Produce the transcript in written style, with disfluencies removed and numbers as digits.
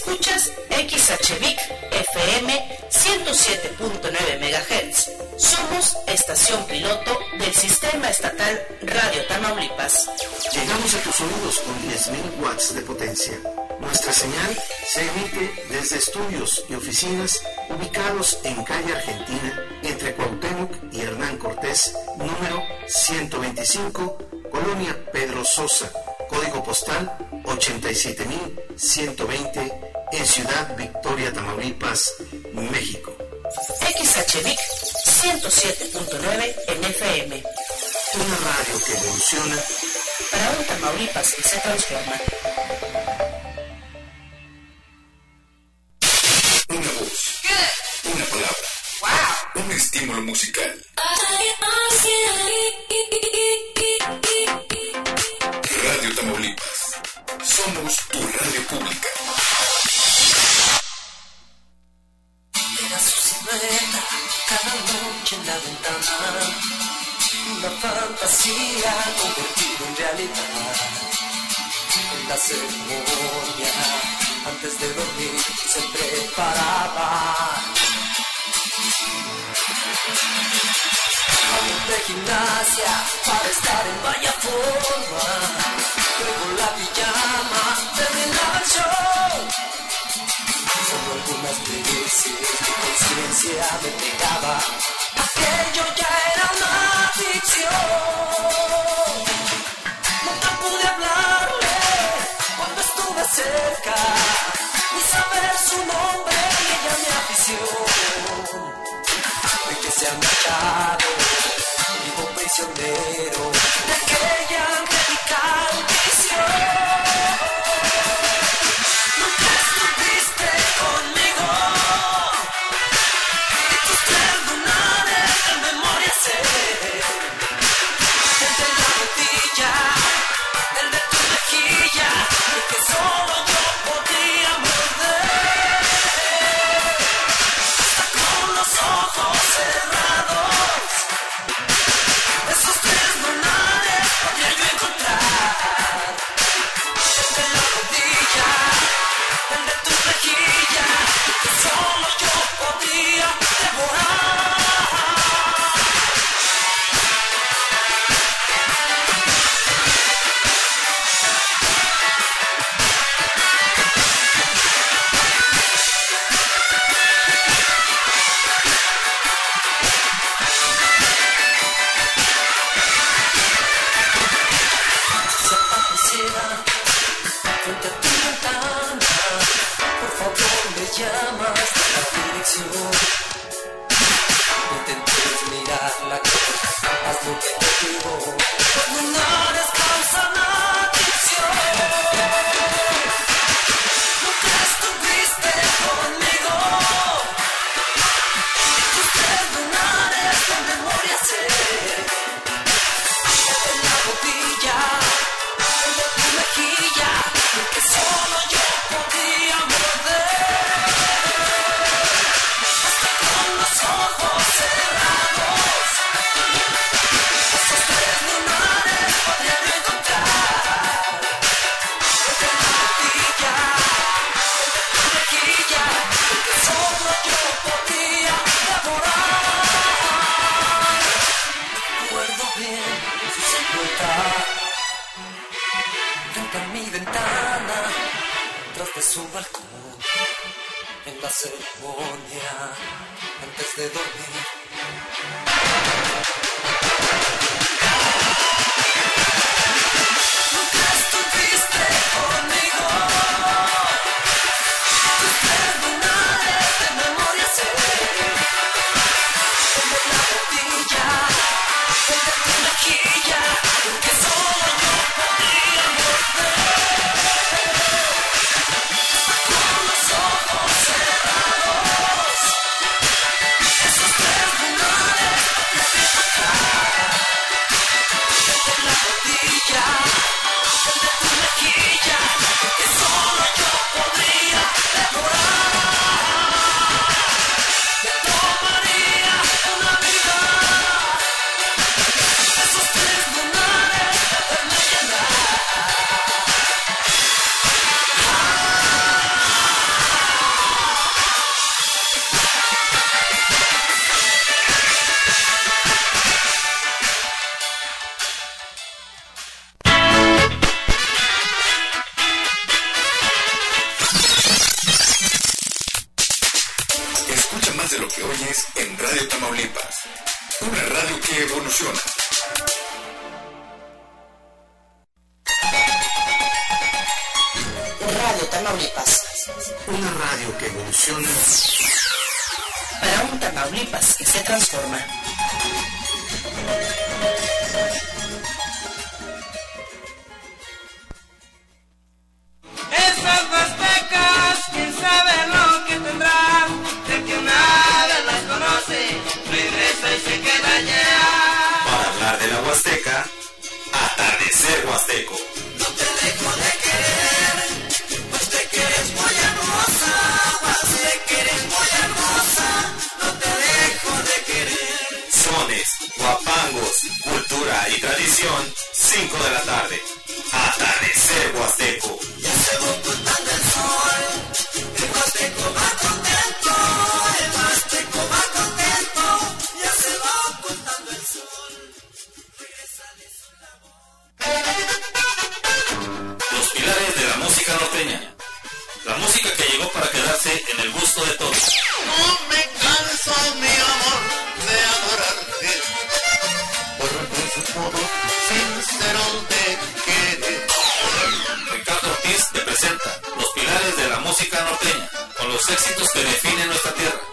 Escuchas XHVIC FM 107.9 MHz. Somos estación piloto del Sistema Estatal Radio Tamaulipas. Llegamos a tus oídos con 10.000 watts de potencia. Nuestra señal se emite desde estudios y oficinas ubicados en calle Argentina, entre Cuauhtémoc y Hernán Cortés, número 125, Colonia Pedro Sosa, código postal 87.120, en Ciudad Victoria, Tamaulipas, México. XHVIC 107.9 en FM. Una radio que evoluciona para un Tamaulipas que se transforma. Una voz. Una palabra. Un estímulo musical. Radio Tamaulipas. Somos tu radio pública. Era su silueta cada noche en la ventana, una fantasía convertida en realidad. En la ceremonia, antes de dormir, se preparaba. De gimnasia para estar en vaya forma. Luego la pijama terminaba el show. Solo algunas veces mi conciencia me pegaba. Aquello ya era una ficción. Nunca pude hablarle cuando estuve cerca, ni saber su nombre y ella mi afición. De que se ha marchado, vivo prisionero de aquella angelical visión. Nunca estuviste conmigo, y tus 3 lunares de memoria sé. El de la rodilla, el de tu mejilla, el que solo yo podía morder. Hasta con los ojos cerrados, esos 3 lunares podría yo encontrar. El de la rodilla, el de tu mejilla, que solo yo podría devorar. Frente a tu ventana, por favor me llamas de la dirección. No intentes mirarla, haz lo que te digo. Los lunares causan adicción. Nunca estuviste conmigo, y tus 3 lunares de memoria sé. En la rodilla, el de tu mejilla, el que solo yo podía morder. Hasta con los ojos cerrados, esos 3 lunares podría yo encontrar. El de la rodilla, el de tu mejilla, el que solo yo podía devorar. Recuerdo bien su silueta frente a mi ventana, tras de su balcón, en la ceremonia, antes de dormir. Nunca estuviste conmigo, tus 3 lunares de memoria sé. El de la rodilla, el de tu mejilla, el que solo yo podía morder. Con los ojos cerrados, esos 3 lunares podría encontrar. de lo que oyes en Radio Tamaulipas. Una radio que evoluciona. Radio Tamaulipas. Una radio que evoluciona Para un Tamaulipas que se transforma. Esas huastecas, quién sabe lo que tendrán, de que nadie las conoce, regresa y se queda allá. Para hablar de la Huasteca, Atardecer Huasteco. No te dejo de querer, pues te que eres muy hermosa, pues te que eres muy hermosa, no te dejo de querer. Sones, guapangos, cultura y tradición, 5 de la tarde. Atardecer Huasteco. Ya se va ocultando el sol, el Huasteco va contento, el Huasteco va contento, ya se va ocultando el sol, regresa de su labor. Los pilares de la música norteña. La música que llegó para quedarse en el gusto de todos. No me canso, mi amor, de adorarte, por su modo sincero de querer. Ricardo Ortiz te presenta los pilares de la música norteña, con los éxitos que definen nuestra tierra.